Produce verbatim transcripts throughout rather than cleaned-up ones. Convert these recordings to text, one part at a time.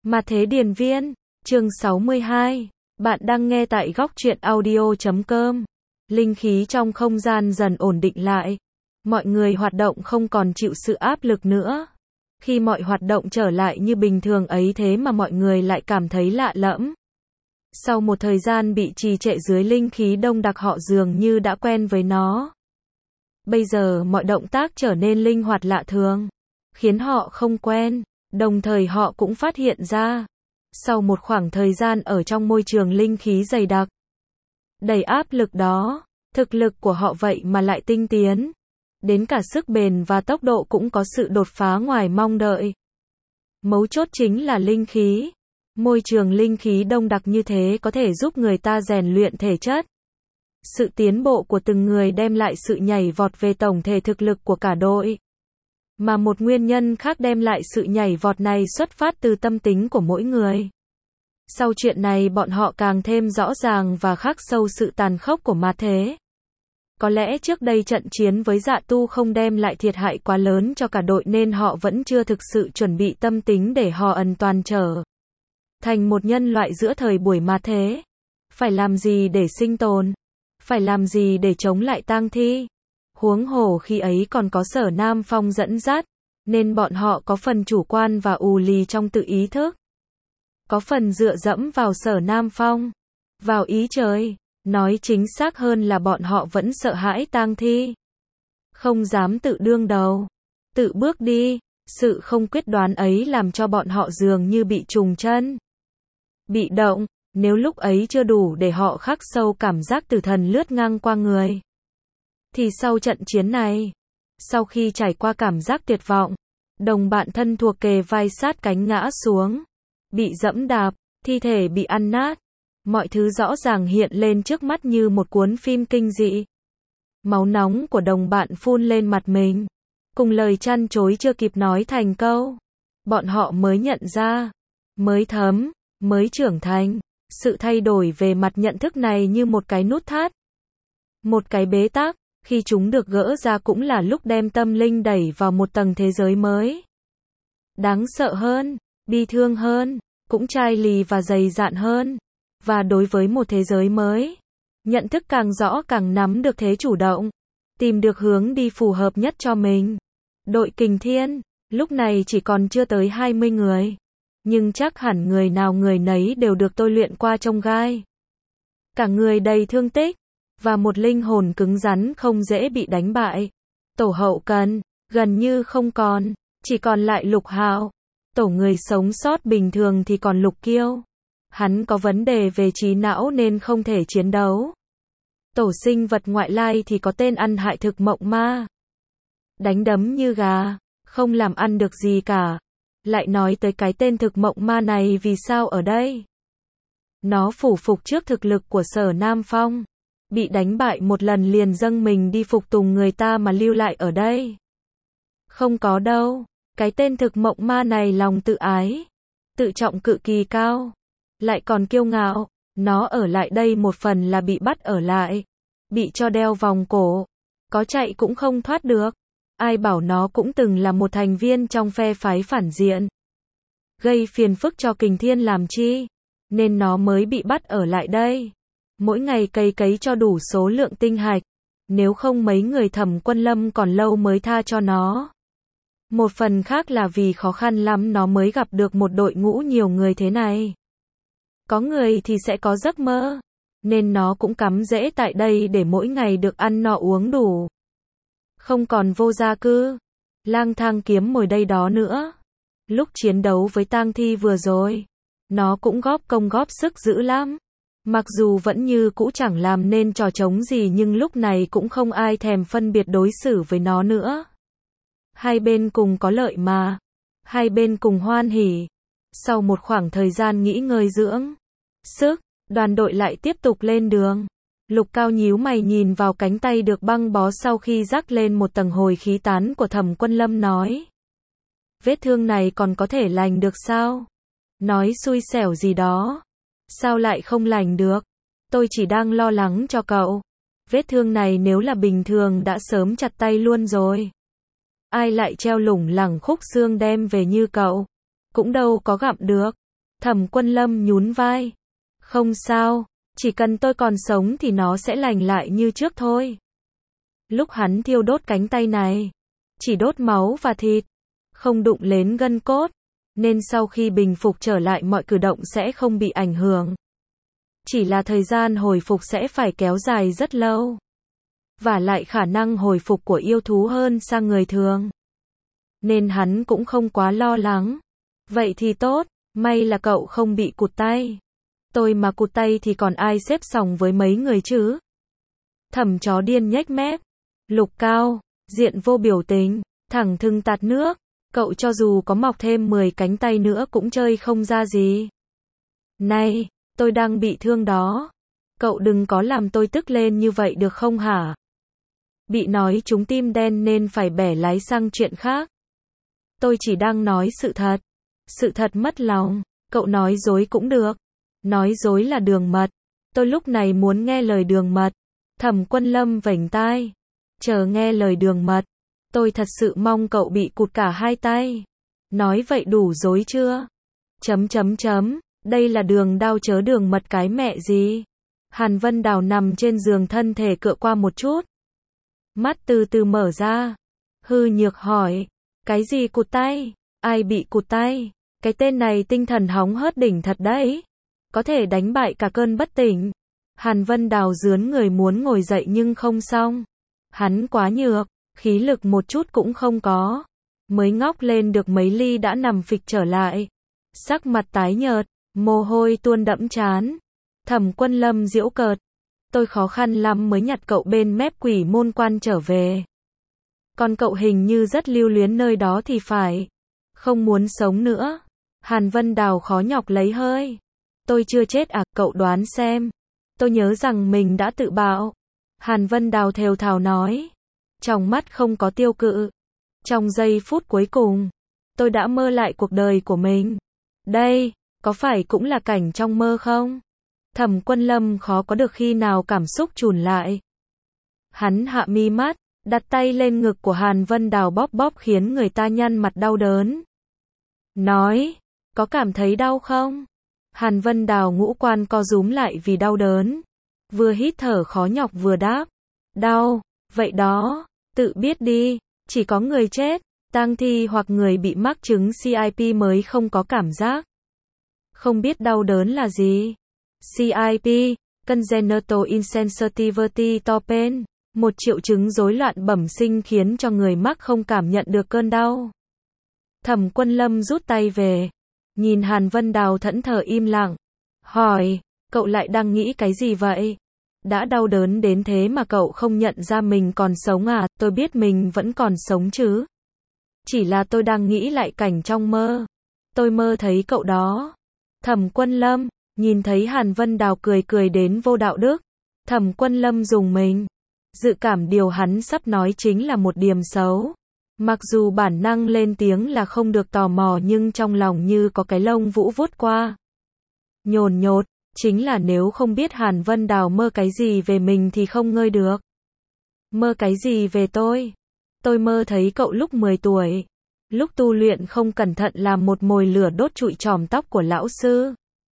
Mà Thế Điền Viên, chương sáu mươi hai. Bạn đang nghe tại góc truyện audio chấm com. Linh khí trong không gian dần ổn định lại. Mọi người hoạt động không còn chịu sự áp lực nữa. Khi mọi hoạt động trở lại như bình thường ấy thế mà mọi người lại cảm thấy lạ lẫm. Sau một thời gian bị trì trệ dưới linh khí đông đặc, họ dường như đã quen với nó. Bây giờ mọi động tác trở nên linh hoạt lạ thường, khiến họ không quen. Đồng thời họ cũng phát hiện ra, sau một khoảng thời gian ở trong môi trường linh khí dày đặc, đầy áp lực đó, thực lực của họ vậy mà lại tinh tiến. Đến cả sức bền và tốc độ cũng có sự đột phá ngoài mong đợi. Mấu chốt chính là linh khí. Môi trường linh khí đông đặc như thế có thể giúp người ta rèn luyện thể chất. Sự tiến bộ của từng người đem lại sự nhảy vọt về tổng thể thực lực của cả đội. Mà một nguyên nhân khác đem lại sự nhảy vọt này xuất phát từ tâm tính của mỗi người. Sau chuyện này bọn họ càng thêm rõ ràng và khắc sâu sự tàn khốc của ma thế. Có lẽ trước đây trận chiến với Dạ Tu không đem lại thiệt hại quá lớn cho cả đội nên họ vẫn chưa thực sự chuẩn bị tâm tính để họ ẩn toàn trở thành một nhân loại giữa thời buổi ma thế. Phải làm gì để sinh tồn? Phải làm gì để chống lại tang thi? Huống hồ khi ấy còn có Sở Nam Phong dẫn dắt, nên bọn họ có phần chủ quan và ù lì trong tự ý thức. Có phần dựa dẫm vào Sở Nam Phong, vào ý trời, nói chính xác hơn là bọn họ vẫn sợ hãi tang thi. Không dám tự đương đầu, tự bước đi, sự không quyết đoán ấy làm cho bọn họ dường như bị trùng chân. Bị động, nếu lúc ấy chưa đủ để họ khắc sâu cảm giác tử thần lướt ngang qua người. Thì sau trận chiến này, sau khi trải qua cảm giác tuyệt vọng, đồng bạn thân thuộc kề vai sát cánh ngã xuống, bị dẫm đạp, thi thể bị ăn nát, mọi thứ rõ ràng hiện lên trước mắt như một cuốn phim kinh dị. Máu nóng của đồng bạn phun lên mặt mình, cùng lời chăn chối chưa kịp nói thành câu, bọn họ mới nhận ra, mới thấm, mới trưởng thành. Sự thay đổi về mặt nhận thức này như một cái nút thắt, một cái bế tắc. Khi chúng được gỡ ra cũng là lúc đem tâm linh đẩy vào một tầng thế giới mới. Đáng sợ hơn, bi thương hơn, cũng chai lì và dày dạn hơn. Và đối với một thế giới mới, nhận thức càng rõ càng nắm được thế chủ động, tìm được hướng đi phù hợp nhất cho mình. Đội Kình Thiên, lúc này chỉ còn chưa tới hai mươi người. Nhưng chắc hẳn người nào người nấy đều được tôi luyện qua trông gai. Cả người đầy thương tích. Và một linh hồn cứng rắn không dễ bị đánh bại. Tổ hậu cần, gần như không còn, chỉ còn lại Lục Hạo. Tổ người sống sót bình thường thì còn Lục Kiêu. Hắn có vấn đề về trí não nên không thể chiến đấu. Tổ sinh vật ngoại lai thì có tên ăn hại thực mộng ma. Đánh đấm như gà, không làm ăn được gì cả. Lại nói tới cái tên thực mộng ma này vì sao ở đây? Nó phủ phục trước thực lực của Sở Nam Phong. Bị đánh bại một lần liền dâng mình đi phục tùng người ta mà lưu lại ở đây. Không có đâu, cái tên thực mộng ma này lòng tự ái, tự trọng cực kỳ cao, lại còn kiêu ngạo. Nó ở lại đây một phần là bị bắt ở lại, bị cho đeo vòng cổ, có chạy cũng không thoát được. Ai bảo nó cũng từng là một thành viên trong phe phái phản diện, gây phiền phức cho Kình Thiên làm chi, nên nó mới bị bắt ở lại đây. Mỗi ngày cày cấy cho đủ số lượng tinh hạch, nếu không mấy người Thẩm Quân Lâm còn lâu mới tha cho nó. Một phần khác là vì khó khăn lắm nó mới gặp được một đội ngũ nhiều người thế này. Có người thì sẽ có giấc mơ, nên nó cũng cắm rễ tại đây để mỗi ngày được ăn no uống đủ. Không còn vô gia cư, lang thang kiếm mồi đây đó nữa. Lúc chiến đấu với tang thi vừa rồi, nó cũng góp công góp sức dữ lắm. Mặc dù vẫn như cũ chẳng làm nên trò trống gì nhưng lúc này cũng không ai thèm phân biệt đối xử với nó nữa. Hai bên cùng có lợi mà. Hai bên cùng hoan hỉ. Sau một khoảng thời gian nghỉ ngơi dưỡng sức, đoàn đội lại tiếp tục lên đường. Lục Cao nhíu mày nhìn vào cánh tay được băng bó sau khi rắc lên một tầng hồi khí tán của Thẩm Quân Lâm nói. Vết thương này còn có thể lành được sao? Nói xui xẻo gì đó. Sao lại không lành được? Tôi chỉ đang lo lắng cho cậu. Vết thương này nếu là bình thường đã sớm chặt tay luôn rồi. Ai lại treo lủng lẳng khúc xương đem về như cậu? Cũng đâu có gặm được. Thẩm Quân Lâm nhún vai. Không sao, chỉ cần tôi còn sống thì nó sẽ lành lại như trước thôi. Lúc hắn thiêu đốt cánh tay này, chỉ đốt máu và thịt, không đụng đến gân cốt, nên sau khi bình phục trở lại mọi cử động sẽ không bị ảnh hưởng. Chỉ là thời gian hồi phục sẽ phải kéo dài rất lâu. Và lại khả năng hồi phục của yêu thú hơn sang người thường. Nên hắn cũng không quá lo lắng. Vậy thì tốt, may là cậu không bị cụt tay. Tôi mà cụt tay thì còn ai xếp sòng với mấy người chứ? Thẩm Chó Điên nhếch mép. Lục Cao, diện vô biểu tình, thẳng thừng tạt nước. Cậu cho dù có mọc thêm mười cánh tay nữa cũng chơi không ra gì. Này, tôi đang bị thương đó. Cậu đừng có làm tôi tức lên như vậy được không hả? Bị nói trúng tim đen nên phải bẻ lái sang chuyện khác. Tôi chỉ đang nói sự thật. Sự thật mất lòng. Cậu nói dối cũng được. Nói dối là đường mật. Tôi lúc này muốn nghe lời đường mật. Thẩm Quân Lâm vểnh tai. Chờ nghe lời đường mật. Tôi thật sự mong cậu bị cụt cả hai tay. Nói vậy đủ dối chưa? Chấm chấm chấm. Đây là đường đao chớ đường mật cái mẹ gì? Hàn Vân Đào nằm trên giường thân thể cựa qua một chút. Mắt từ từ mở ra. Hư Nhược hỏi. Cái gì cụt tay? Ai bị cụt tay? Cái tên này tinh thần hóng hớt đỉnh thật đấy. Có thể đánh bại cả cơn bất tỉnh. Hàn Vân Đào rướn người muốn ngồi dậy nhưng không xong. Hắn quá nhược, khí lực một chút cũng không có. Mới ngóc lên được mấy ly đã nằm phịch trở lại. Sắc mặt tái nhợt, mồ hôi tuôn đẫm trán. Thẩm Quân Lâm giễu cợt. Tôi khó khăn lắm mới nhặt cậu bên mép Quỷ Môn Quan trở về. Còn cậu hình như rất lưu luyến nơi đó thì phải. Không muốn sống nữa. Hàn Vân Đào khó nhọc lấy hơi. Tôi chưa chết à, cậu đoán xem. Tôi nhớ rằng mình đã tự bạo. Hàn Vân Đào thều thào nói. Trong mắt không có tiêu cự. Trong giây phút cuối cùng, tôi đã mơ lại cuộc đời của mình. Đây, có phải cũng là cảnh trong mơ không? Thẩm Quân Lâm khó có được khi nào cảm xúc chùn lại. Hắn hạ mi mắt, đặt tay lên ngực của Hàn Vân Đào bóp bóp khiến người ta nhăn mặt đau đớn. Nói, có cảm thấy đau không? Hàn Vân Đào ngũ quan co rúm lại vì đau đớn. Vừa hít thở khó nhọc vừa đáp. Đau, vậy đó, tự biết đi, chỉ có người chết, tang thi hoặc người bị mắc chứng xê i pê mới không có cảm giác. Không biết đau đớn là gì? xê i pê, Congenital Insensitivity to Pain, một triệu chứng rối loạn bẩm sinh khiến cho người mắc không cảm nhận được cơn đau. Thẩm Quân Lâm rút tay về, nhìn Hàn Vân Đào thẫn thờ im lặng, hỏi, cậu lại đang nghĩ cái gì vậy? Đã đau đớn đến thế mà cậu không nhận ra mình còn sống à? Tôi biết mình vẫn còn sống chứ. Chỉ là tôi đang nghĩ lại cảnh trong mơ. Tôi mơ thấy cậu đó. Thẩm Quân Lâm, nhìn thấy Hàn Vân Đào cười cười đến vô đạo đức. Thẩm Quân Lâm rùng mình. Dự cảm điều hắn sắp nói chính là một điểm xấu. Mặc dù bản năng lên tiếng là không được tò mò nhưng trong lòng như có cái lông vũ vuốt qua. Nhồn nhột, chính là nếu không biết Hàn Vân Đào mơ cái gì về mình thì không ngơi được. Mơ cái gì về tôi? Tôi mơ thấy cậu lúc mười tuổi. Lúc tu luyện không cẩn thận làm một mồi lửa đốt trụi chòm tóc của lão sư.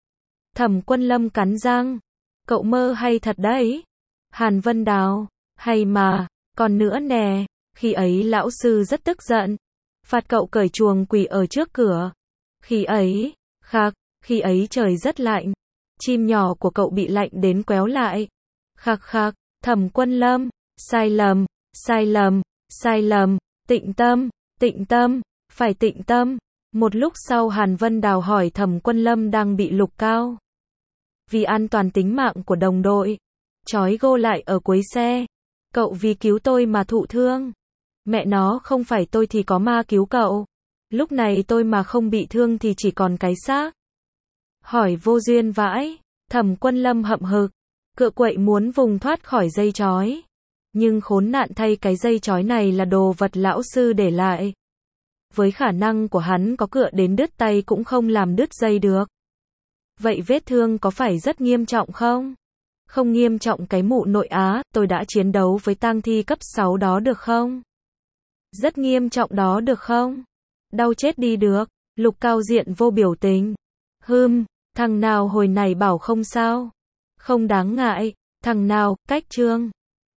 Thẩm Quân Lâm cắn răng. Cậu mơ hay thật đấy. Hàn Vân Đào, hay mà, còn nữa nè, khi ấy lão sư rất tức giận. Phạt cậu cởi chuồng quỳ ở trước cửa. Khi ấy, khạc, khi ấy trời rất lạnh. Chim nhỏ của cậu bị lạnh đến quéo lại. Khạc khạc, Thẩm Quân Lâm, sai lầm, sai lầm, sai lầm, tịnh tâm, tịnh tâm, phải tịnh tâm. Một lúc sau Hàn Vân Đào hỏi Thẩm Quân Lâm đang bị Lục Cao. Vì an toàn tính mạng của đồng đội, trói gô lại ở cuối xe. Cậu vì cứu tôi mà thụ thương. Mẹ nó, không phải tôi thì có ma cứu cậu. Lúc này tôi mà không bị thương thì chỉ còn cái xác. Hỏi vô duyên vãi. Thẩm Quân Lâm hậm hực, cựa quậy muốn vùng thoát khỏi dây trói. Nhưng khốn nạn thay cái dây trói này là đồ vật lão sư để lại. Với khả năng của hắn có cựa đến đứt tay cũng không làm đứt dây được. Vậy vết thương có phải rất nghiêm trọng không? Không nghiêm trọng cái mụ nội á, tôi đã chiến đấu với tang thi cấp sáu đó được không? Rất nghiêm trọng đó được không? Đau chết đi được. Lục Cao diện vô biểu tình. Hừm, thằng nào hồi này bảo không sao. Không đáng ngại. Thằng nào, cách Trương.